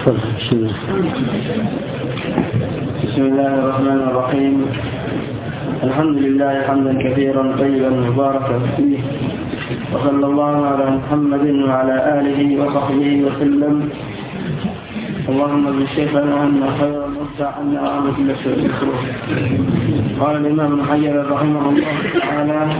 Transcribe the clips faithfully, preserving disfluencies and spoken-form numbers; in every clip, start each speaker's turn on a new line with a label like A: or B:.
A: بسم الله. بسم الله الرحمن الرحيم. الحمد لله حمدا كثيرا طيبا مباركا فيه، وصلى الله على محمد وعلى آله وصحبه وسلم. اللهم ابن شيخنا أن خير المرجع عنا وعن كل شيء مكروه. قال الإمام ابن حجر رحمه الله تعالى: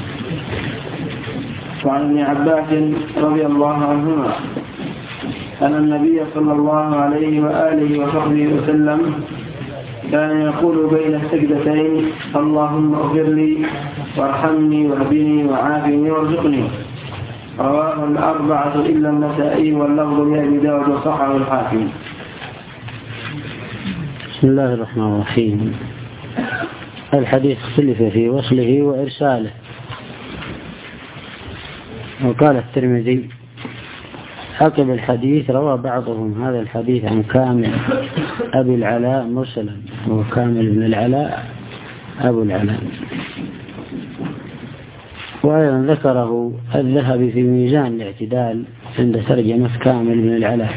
A: وعن ابن عباس رضي الله عنهما أن النبي صلى الله عليه وآله وصحبه وسلم كان يقول بين السجدتين: اللهم اغفر لي وارحمني واهدني وعافني وارزقني. رواه الأربعة إلا النسائي واللفظ لأبي داود وصححه الحاكم.
B: بسم الله الرحمن الرحيم. الحديث اختلف في وصله وإرساله. وقال الترمذي عقب الحديث: روى بعضهم هذا الحديث عن كامل أبي العلاء مرسلا، وكامل بن العلاء أبو العلاء. وأيضا ذكره الذهبي في ميزان الاعتدال عند ترجمة كامل بن العلاء.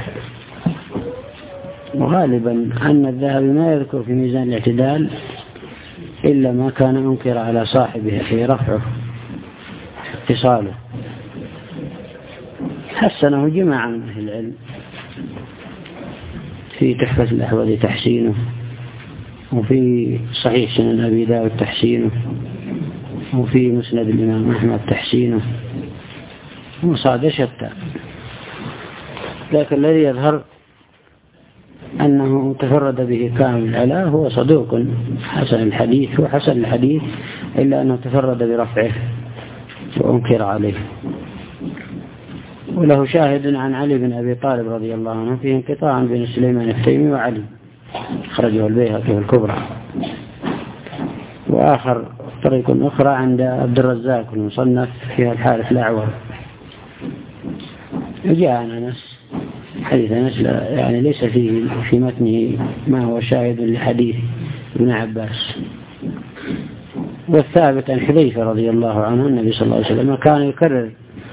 B: وغالبا أن الذهبي ما يذكر في ميزان الاعتدال إلا ما كان أنكر على صاحبه في رفعه اتصاله. حسنه جماعة من أهل العلم في تحفة الأحوذي تحسينه، وفي صحيح سنن أبي داود تحسينه، وفي مسند الإمام أحمد تحسينه، وصاد شتى. لكن الذي يظهر أنه تفرد به كامل العلاء هو صدوق حسن الحديث، هو حسن الحديث إلا أنه تفرد برفعه وأنكر عليه. وله شاهد عن علي بن أبي طالب رضي الله عنه فيه انقطاع بين سليمان التيمي وعلي، خرجه البيهقي في الكبرى. وآخر طريق أخرى عند عبد الرزاق المصنف فيها الحارث الأعور. جاء عن أنس حديث أنس يعني ليس فيه في متنه ما هو شاهد لحديث ابن عباس. والثابت عن حذيفة رضي الله عنه النبي صلى الله عليه وسلم كان يكرر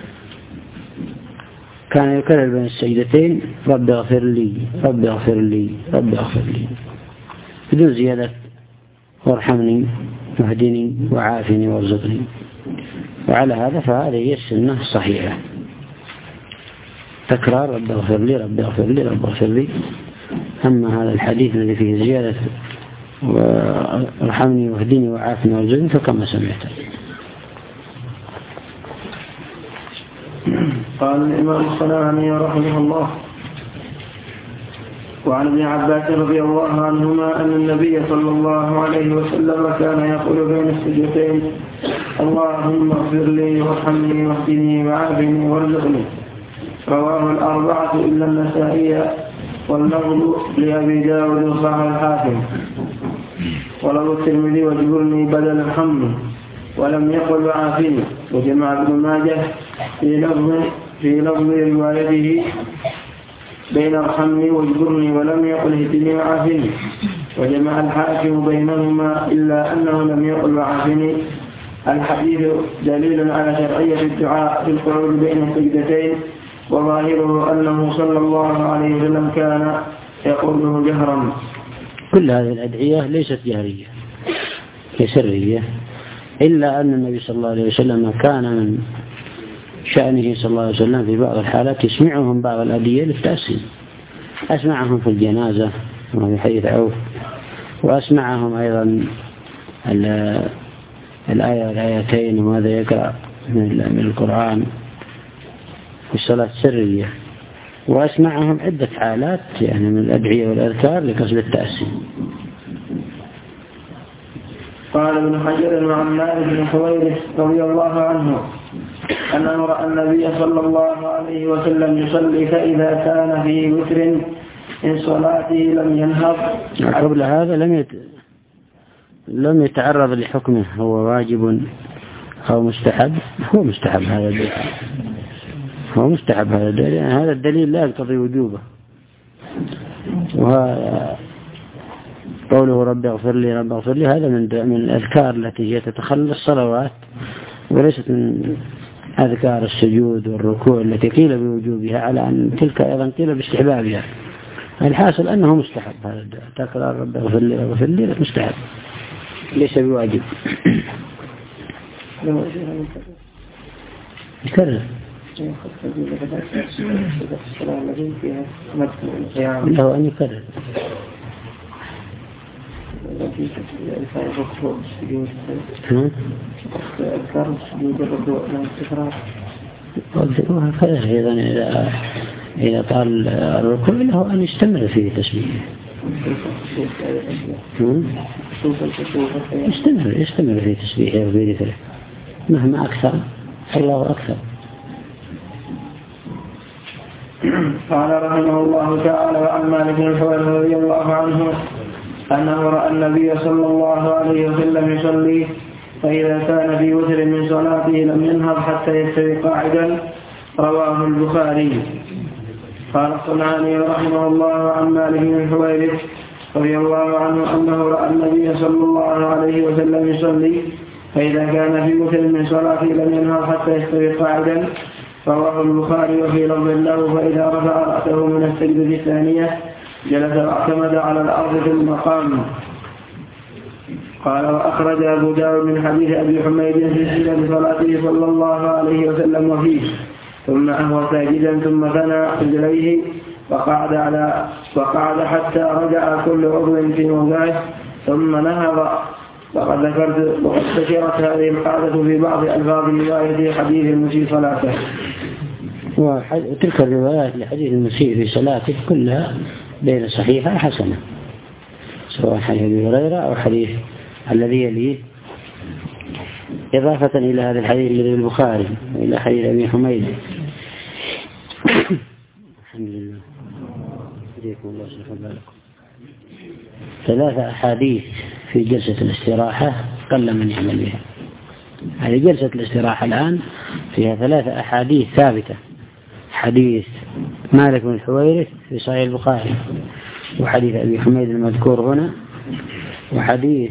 B: كان يكرر بين السجدتين: رب اغفر لي رب اغفر لي رب اغفر لي، بدون زيادة وارحمني واهدني وعافني وارزقني. وعلى هذا فهذه هي السنة الصحيحة، تكرار رب اغفر لي رب اغفر لي رب اغفر لي. أما هذا الحديث الذي فيه زيادة وارحمني واهدني وعافني وارزقني فكما سمعت.
A: قال الإمام الصنعاني رحمه الله: وعن ابن عباس رضي الله عنهما أن النبي صلى الله عليه وسلم كان يقول بين السجدتين: اللهم اغفر لي وارحمني واهدني وعافني وارزقني. رواه الأربعة إلا النسائي واللفظ لأبي داود وصححه الحاكم. ولو الترمذي: واجبرني بدل الحمد، ولم يقل وعافني. وجمع ابن ماجه في لفظ في لفظ روايته بين ارحمني واجبرني ولم يقل اهدني وعافني. وجمع الحاكم بينهما إلا أنه لم يقل وعافني. الحديث دليل على شرعية الدعاء في القعود بين السجدتين، وظاهره أنه صلى الله عليه وسلم كان يقوله جهرا.
B: كل هذه الأدعية ليست جهرية، هي سرية، إلا أن النبي صلى الله عليه وسلم كان من شأنه صلى الله عليه وسلم في بعض الحالات يسمعهم بعض الأدعية للتأسيس. أسمعهم في الجنازة وفي حديث عوف، وأسمعهم أيضا الآية والآيتين وماذا يقرأ من القرآن في الصلاة السرية، وأسمعهم عدة حالات يعني من الأدعية والأذكار لقصد التأسيس.
A: قال ابن حجر عن مالك بن حويرث رضي الله عنه أنه رأى النبي صلى الله عليه وسلم يصلي فإذا كان في وتر من صلاته لم ينهض.
B: قبل هذا لم يت... لم يتعرض لحكمه هو واجب أو مستحب. هو مستحب هذا الدليل، هو مستحب هذا الدليل، يعني هذا الدليل لا يقتضي وجوبه. وهذا قوله رب اغفر لي رب اغفر لي هذا من من الأذكار التي هي تتخلى الصلوات، وليست من أذكار السجود والركوع التي قيل بوجوبها، على أن تلك أيضا قيل باستحبابها. الحاصل أنه مستحب هذا الدعاء، تكرار رب اغفر لي اغفر لي مستحب ليس بواجب. يكرر له أن يكرر. أيضا إذا إذا طال الركوع له أن يستمر في تسبيحه. يستمر يستمر في تسبيحه وفي ذكره مهما أكثر الله أكثر.
A: قال رحمه الله تعالى: وعن مالك بن الحويرث رضي الله عنه أنه رأى النبي صلى الله عليه وسلم يصلي، فإذا كان في وتر من صلاته لم ينهض حتى يستوي قاعدا. رواه البخاري. قال الصنعاني رحمه الله عن مالك بن الحويرث رضي الله عنه أنه رأى النبي صلى الله عليه وسلم يصلي، فإذا كان في وتر من صلاته لم ينهض حتى يستوي قاعدا. رواه البخاري. وفي لفظ له: فإذا رفع رأسه من السجدة الثانية جلس واعتمد على الأرض في المقام. قال: وأخرج أبو داود من حديث أبي حميد في سجدة صلاته صلى الله عليه وسلم وفيه: ثم أهوى ساجدا ثم ثنى رجليه وقعد على وقعد حتى رجع كل عضو في موضعه ثم نهض. وقد ذكرت وقد ذكرت هذه القاعدة في بعض ألفاظ رواية حديث المسيء صلاته.
B: وتلك الروايات لحديث المسيء في صلاته كلها بين صحيحة حسنة، سواء حديث أبي هريرة أو حديث الذي يليه، إضافة إلى هذا الحديث الذي البخاري وإلى حديث أبي حميد. الحمد لله. جزاكم الله خيرا. ثلاثة أحاديث في جلسة الاستراحة قل من يعمل بها. هذه جلسة الاستراحة الآن فيها ثلاثة أحاديث ثابتة: حديث مالك بن الحويرث في صحيح البخاري، وحديث أبي حميد المذكور هنا، وحديث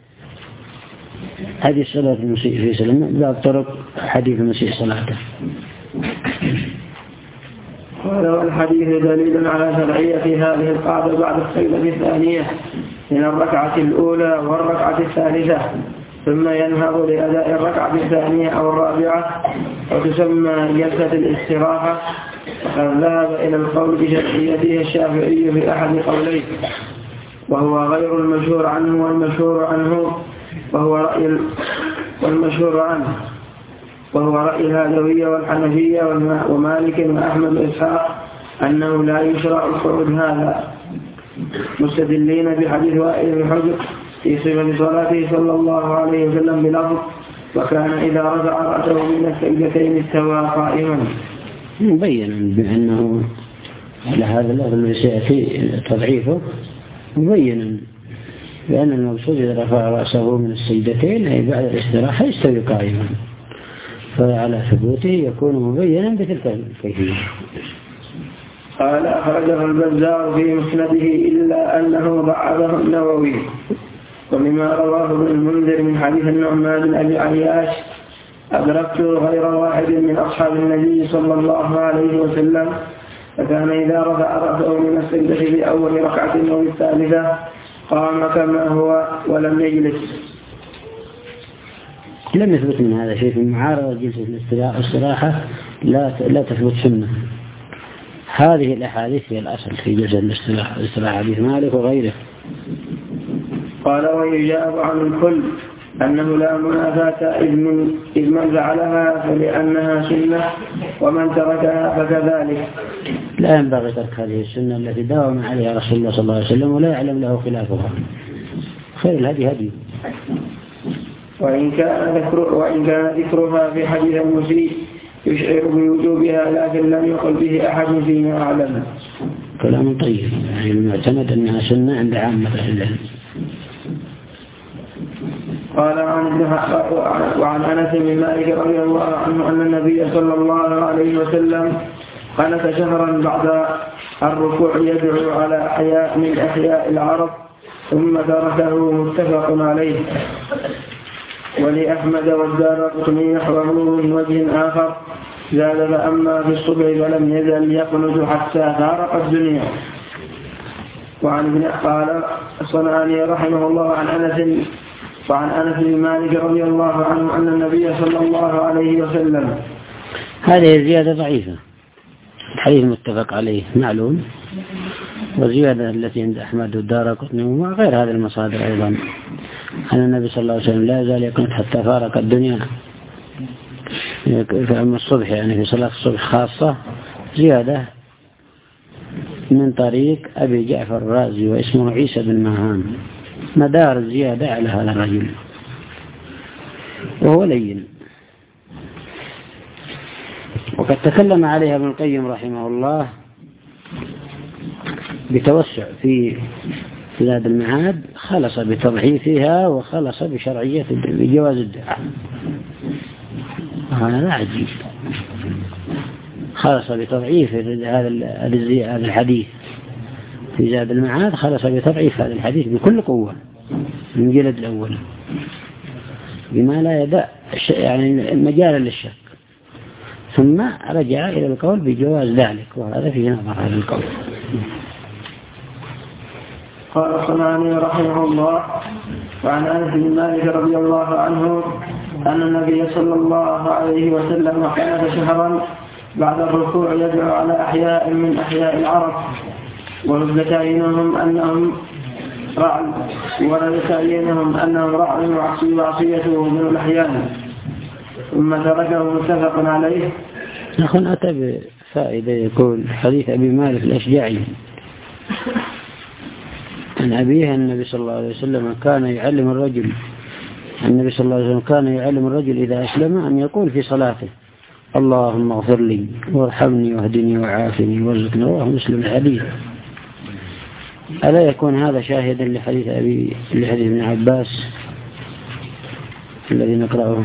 B: حديث صلاة المسيء في سلم باب طرق حديث المسيء صلاته.
A: قال: والحديث دليل على شرعية هذه القاعدة بعد السجدة الثانية من الركعة الأولى والركعة الثالثة، ثم ينهض لأداء الركعة الثانية أو الرابعة، وتسمى جلسة الاستراحة. وقد ذهب إلى القول بشرعيتها الشافعي في أحد قوليه، وهو غير المشهور عنه والمشهور عنه وهو رأي والمشهور عنه وهو رأي الهادوية والحنفية ومالك وأحمد وإسحاق أنه لا يشرع القعود هذا، مستدلين بحديث وائل بن حجر في صفة صلاته صلى الله عليه وسلم بلفظ: وكان إذا رفع رأسه من السجدتين استوى قائما.
B: مبين بأنه على هذا اللفظ الذي سيأتي تضعيفه، مبين بأن المقصود إذا رفع رأسه من السجدتين أي بعد الاستراحة يستوي قائما، فعلى ثبوته يكون مبينا بتلك الكيفية.
A: قال: أخرجه البزار في مسنده إلا أنه ضعفه النووي. ومما رواه ابن المنذر من حديث النعمان بن أبي عياش: أدركت غير واحد من أصحاب النبي صلى الله عليه وسلم، فكان إذا رفع رأسه من السجدة في أول ركعة أو الثالثة قام كما هو ولم يجلس.
B: لم يثبت من هذا شيء. في معارضة جلسة الاستراحة لا لا تثبت سنة. هذه الأحاديث هي الأصل في جلسة الاستراحة، حديث مالك وغيره.
A: قال: ويجاب عن الكل أنه لا منافاة إذ من, إذ من فعلها فلأنها سنة، ومن تركها فكذلك.
B: لا ينبغي ترك هذه السنة التي داوم عليها رسول الله صلى الله عليه وسلم ولا يعلم له خلافها. خير الهدي هدي.
A: وإن كان ذكر وإن كان ذكرها في حديث المسيء يشعر بوجوبها، لكن لم يقل به أحد فيما أعلم.
B: كلام طيب، يعني المعتمد أنها سنة عند عامة العلم.
A: قال: وعن أنس بن مالك رضي الله عنه أن النبي صلى الله عليه وسلم قنت شهرا بعد الركوع يدعو على أحياء من أحياء العرب ثم تركه، متفق عليه. ولأحمد والدارقطني نحوه من وجه آخر زاد: فأما في الصبح فلم يزل يقنت حتى فارق الدنيا. وعن ابن قال الصنعاني رحمه الله عن أنس وعن أنس بن مالك رضي الله عنه أن النبي صلى الله عليه وسلم.
B: هذه الزيادة ضعيفة، الحديث متفق عليه معلوم، والزيادة التي عند أحمد والدارقطني وغير هذه المصادر أيضا أن النبي صلى الله عليه وسلم لا يزال يقنط حتى فارق الدنيا في أم الصبح، يعني في صلاة الصبح خاصة، زيادة من طريق أبي جعفر الرازي واسمه عيسى بن مهان، مدار الزيادة على هذا الرجل وهو لين. وقد تكلم عليها ابن القيم رحمه الله بتوسع في زاد المعاد، خلص بتضعيفها وخلص بشرعية بجواز الدعاء. هذا لا عجيب، خلص بتضعيف هذا الحديث في زاد المعاد، خلص بتضعيف هذا الحديث بكل قوة من جلد الأول بما لا يدع يعني مجال للشك، ثم رجع إلى القول بجواز ذلك، وهذا فيه نظر هذا القول.
A: قال الصنعاني رحمه الله وعن أنس بن مالك رضي الله عنه أن النبي صلى الله عليه وسلم كان شهرا بعد الركوع يدعو على أحياء من أحياء العرب، ورد أنهم رعل ورد أنهم رعل وعصيته من الأحيان، ثم تركه متفق عليه.
B: نحن أتى بفائدة، يقول حديث أبي مالك الأشجعي عن أبيه النبي صلى الله عليه وسلم كان يعلم الرجل النبي صلى الله عليه وسلم كان يعلم الرجل إذا أسلم أن يقول في صلاته اللهم اغفر لي وارحمني واهدني وعافني وارزقني، رواه مسلم الحديث. ألا يكون هذا شاهدا لحديث أبي لحديث ابن عباس الذي نقرأه؟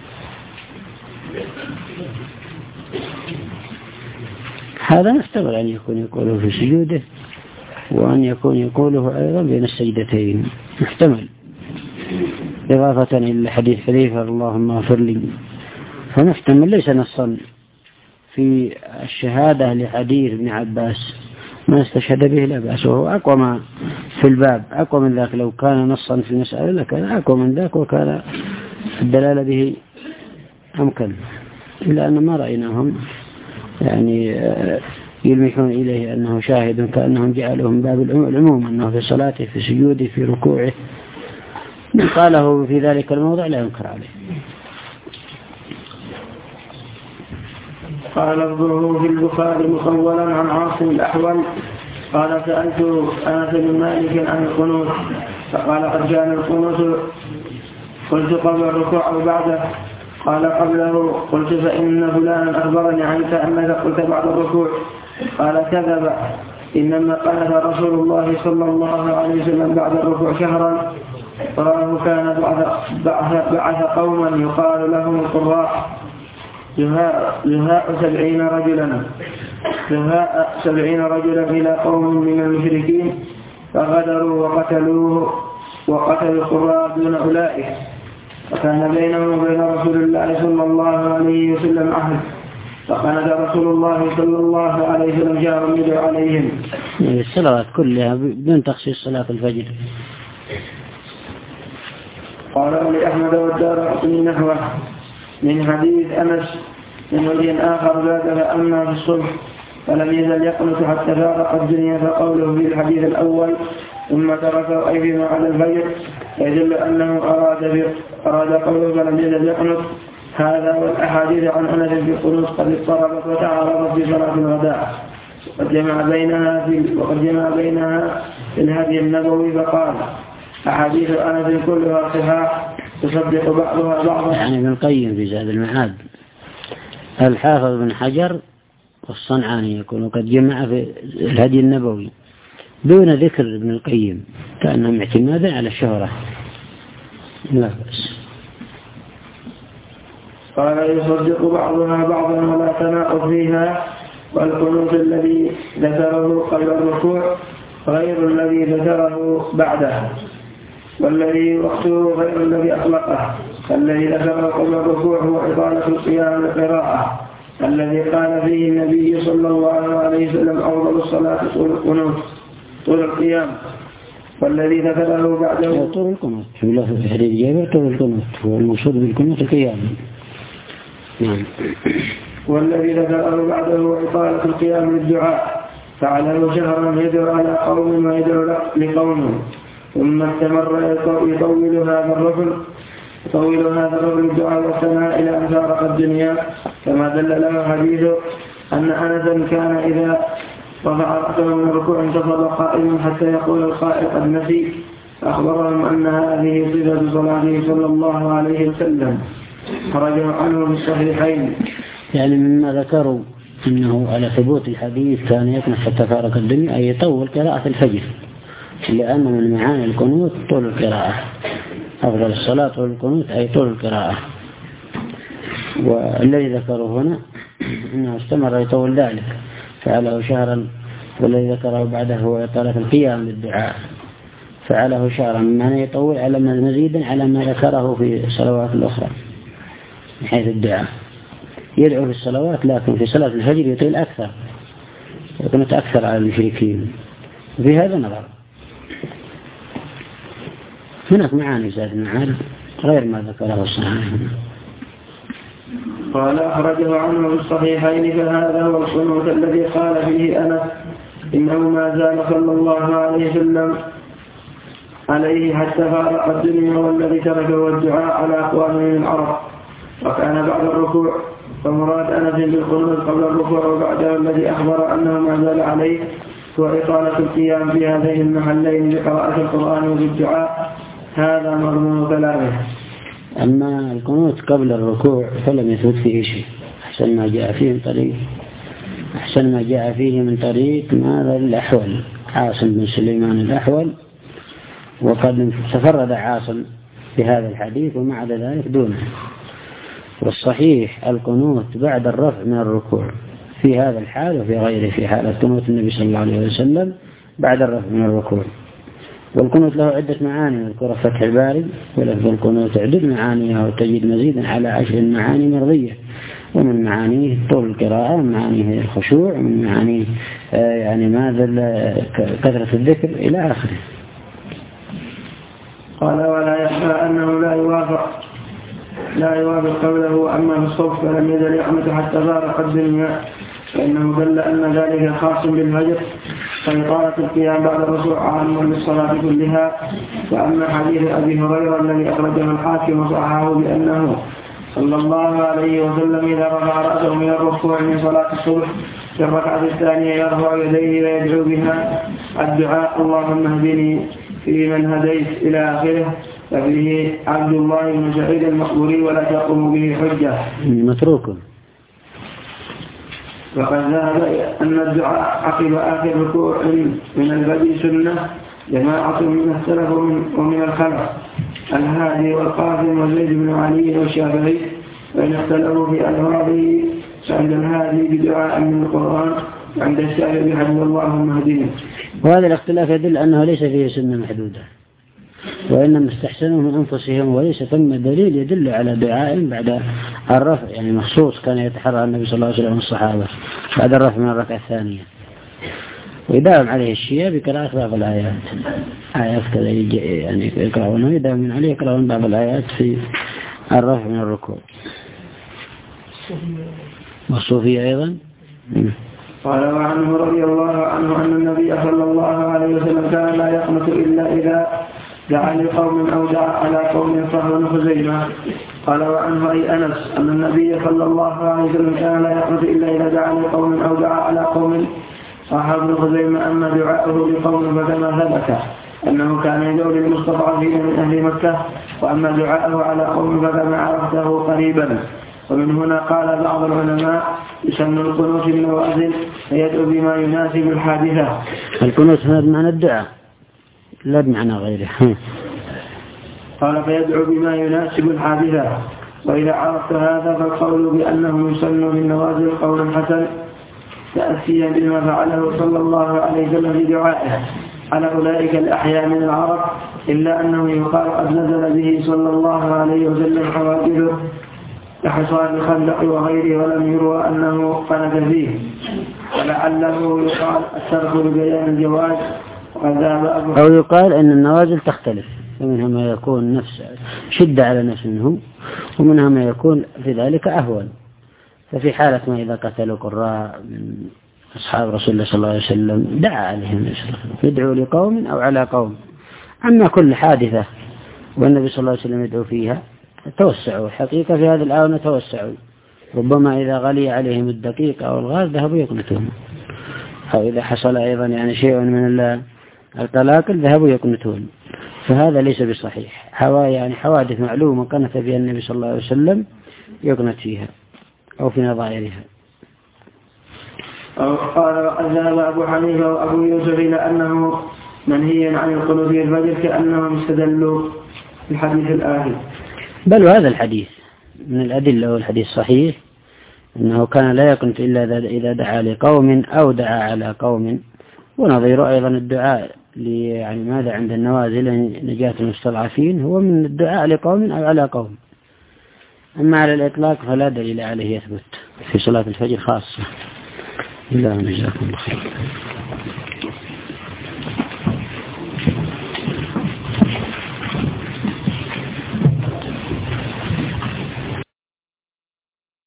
B: هذا نحتمل أن يكون يقوله في سجوده، وأن يكون يقوله أيضا بين السجدتين، محتمل، إضافة إلى حديث حذيفة اللهم اغفر لي، فمحتمل ليس نصا في الشهادة لحديث ابن عباس، ما استشهد به لا بأس، وهو أقوى ما في الباب، أقوى من ذاك. لو كان نصا في المسألة لكان أقوى من ذاك، وكان الدلالة به أمكن، إلا أن ما رأيناهم يعني يلمحون إليه أنه شاهد، كأنهم جعلهم باب العموم، أنه في صلاته في سجوده في ركوعه، من قاله في ذلك الموضع لا ينكر عليه.
A: قال لفظه في البخاري مطولا عن عاصم الأحول قال سألت أنس بن مالك عن القنوت فقال قد كان القنوت، قلت قبل الركوع أو بعده؟ قال قبله. قلت فإن فلانا أخبرني عنك أنك قلت بعد الركوع. قال كذب، إنما قال رسول الله صلى الله عليه وسلم بعد الركوع شهرا، فراه كان بعث, بعث قوما يقال لهم القراء زهاء سبعين رجلا زهاء سبعين رجلا إلى قوم من المشركين فغدروا وقتلوه وقتلوا القراء دون أولئك، وكان بينهم وبين رسول الله صلى الله عليه وسلم عهد، فقند رسول الله صلى الله عليه وسلم جاء يدعو عليهم.
B: الصلوات كلها بدون تخصيص صلاة الفجر.
A: قال لأحمد والدارقطني نحوه من حديث أنس من وجه آخر زاد فأما في الصبح فلم يزل يقنط حتى فارق الدنيا، فقوله في الحديث الأول ثم تركه أي فيما على الفجر يدل أنه أراد, أراد قوله فلم يزل يقنط. هذا والأحاديث عن أنس في القنوت قد اضطربت وتعارضت في صلاة الغداء، وقد جمع بينها في وقد جمع بينها في الهدي النبوي، فقال أحاديث أنس كلها صحاح تصدق بعضها بعضا.
B: يعني ابن القيم في زاد المعاد، الحافظ بن حجر والصنعاني يكون قد جمع في الهدي النبوي دون ذكر ابن القيم، كأنهم اعتمادا على الشهرة. لا بأس.
A: قال يصدق بعضها بعضا ولا تناقض فيها، والقنوت الذي ذكره قبل الركوع غير الذي ذكره بعده، والذي وقته غير الذي أطلقه. الذي ذكره قبل الركوع هو إطالة القيام القراءة الذي قال فيه النبي صلى الله عليه وسلم أفضل الصلاة القنوت، طول القيام، والذي ذكره بعده
B: طول القنوت. في حديث جابر طول القنوت، والمقصود بالقنوت القيام. نعم.
A: والذي ذكره بعده إطالة القيام للدعاء، فعله شهرا يدعو على قوم ويدعو لقوم، ثم استمر يطول هذا الرجل يطول هذا الرجل الدعاء والثناء إلى أن فارق الدنيا، كما دل له حديث أن أنسا كان إذا رفع رأسه من الركوع انتصب قائما حتى يقول القائل قد نسي، فأخبرهم أن هذه صفة صلاته صلى الله عليه وسلم، خرجه عنه في الصحيحين.
B: يعني مما ذكروا أنه على ثبوت الحديث كان يكنس حتى فارق الدنيا أي يطول قراءة الفجر، لأن من معاني القنوت طول القراءة، أفضل الصلاة طول القنوت أي طول القراءة. والذي ذكره هنا أنه استمر يطول ذلك، فعله شهرا، والذي ذكره بعده هو إطالة القيام للدعاء، فعله شهرا، معنى يطول على مزيدا على ما ذكره في الصلوات الأخرى من حيث الدعاء. يدعو في الصلوات، لكن في صلاة الفجر يطيل أكثر، يكون أكثر على المشركين، وفي هذا نظر. هناك معاني زاد المعارف غير ما ذكره الصحيح.
A: قال أخرجه عنه في الصحيحين، فهذا هو القنوت الذي قال فيه أنس إنه ما زال صلى الله عليه وسلم عليه حتى فارق الدنيا، والذي تركه الدعاء على أقوام من العرب، وكان بعد الركوع، فمراد أنس بالقنوت قبل الركوع وبعده الذي أخبر أنه ما زال عليه هو إطالة القيام في هذين المحلين بقراءة القرآن وبالدعاء. هذا مضمون كلامه.
B: أما القنوت قبل الركوع فلم يثبت فيه شيء، أحسن ما جاء فيه من طريق أحسن ما جاء فيه من طريق ماذا الأحول عاصم بن سليمان الأحول، وقد تفرد عاصم بهذا الحديث ومع ذلك دونه. والصحيح القنوت بعد الرفع من الركوع في هذا الحال وفي غيره، في حالة قنوت النبي صلى الله عليه وسلم بعد الرفع من الركوع. والقنوت له عدة معاني نذكر فتح الباري، ولفظ القنوت عدد معانيها وتجد مزيدا على عشر معاني مرضية، ومن معانيه طول القراءة، ومن معانيه الخشوع، ومن معانيه آه يعني ماذا كثرة الذكر إلى آخره.
A: قال ولا يخفى أنه لا يوافق لا يوافق قوله أما في الصف فلم يزل يحمد حتى فارق الدنيا، فإنه دل أن ذلك خاص بالفجر، فإطالة القيام بعد الركوع عام للصلاة كلها. وأما حديث أبي هريرة الذي أخرجه الحاكم وصححه بأنه صلى الله عليه وسلم إذا رفع رأسه من الركوع من صلاة الصبح في الركعة الثانية يرفع يديه ويدعو بها الدعاء اللهم اهدني في من هديت إلى آخره، ففيه عبد الله بن سعيد المقبوري ولا تقوم به حجة
B: متروك.
A: وقد ذهب أن الدعاء عقب آخر ركوع من الفجر سنة جماعة من السلف ومن الخلف الهادي والقاسم وزيد بن علي والشافعي، وإن اختلفوا في ألفاظه فعند الهادي بدعاء من القرآن، وعند الشافعي بحمد اللهم اهدنا.
B: وهذا الاختلاف يدل أنه ليس فيه سنة محدودة، وإنما استحسنوا من أنفسهم، وليس ثم دليل يدل على دعاء بعد الرفع، يعني مخصوص كان يتحرى النبي صلى الله عليه وسلم الصحابة بعد الرفع من الركعة الثانية. ويداوم عليه الشيعة بقراءة بعض الآيات، آيات كذا يعني يقرأون، يداومون عليه يقرأون بعض الآيات في الرفع من الركوع. والصوفية أيضا.
A: قال وعنه رضي الله عنه أن النبي صلى الله عليه وسلم كان لا يقنط إلا إذا دعا لقوم أو دعا على قوم صحوا بن خزيمة. قال وعنه أي أنس أن النبي صلى الله عليه وسلم كان لا يقنط إلا إذا دعا لقوم أو دعا على قوم صحوا بن خزيمة. أما دعاؤه لقوم فكما ثبت أنه كان يدعو للمستضعفين من أهل مكة، وأما دعاؤه على قوم فكما عرفته قريبا. ومن هنا قال بعض العلماء يسمى القنوت النوازل فيدعو بما يناسب الحادثة.
B: القنوت هذا بمعنى الدعاء لا بمعنى غيره.
A: قال فيدعو بما يناسب الحادثة. وإذا عرفت هذا فالقول بأنه يسمى بالنوازل قول حسن تأسيا بما فعله صلى الله عليه وسلم في دعائه على أولئك الأحياء من العرب، إلا أنه يقال قد نزل به صلى الله عليه وسلم حوادثه كحصار الخندق وغيره، ولم يروى أنه قنت فيه، ولعله يقال الترك لبيان الجواز
B: أو يقال أن النوازل تختلف، فمنها ما يكون نفس شدة على نفس منه، ومنها ما يكون في ذلك أهون. ففي حالة ما إذا قتلوا قراء من أصحاب رسول الله صلى الله عليه وسلم دعا عليهم يدعو لقوم أو على قوم. أما كل حادثة والنبي صلى الله عليه وسلم يدعو فيها توسعوا، حقيقة في هذه الآونة توسعوا، ربما إذا غلي عليهم الدقيق أو الغاز ذهبوا يقنتون، أو إذا حصل أيضا يعني شيء من القلاقل ذهبوا يقنتون، فهذا ليس بصحيح. حوا يعني حوادث معلومة قنت بها النبي صلى الله عليه وسلم يقنت فيها أو في نظائرها.
A: قال ذهب أبو حنيفة وأبو يوسف إلى أنه منهي عن القنوت في الفجر كأنهم استدلوا الحديث الآخر.
B: بل وهذا الحديث من الأدلة والحديث صحيح أنه كان لا يقنت إلا إذا دعا لقوم أو دعا على قوم، ونظير أيضا الدعاء يعني ماذا عند النوازل نجاة المستضعفين هو من الدعاء لقوم أو على قوم. أما على الإطلاق فلا دليل عليه يثبت في صلاة الفجر خاصة. الله جزاكم الله خير.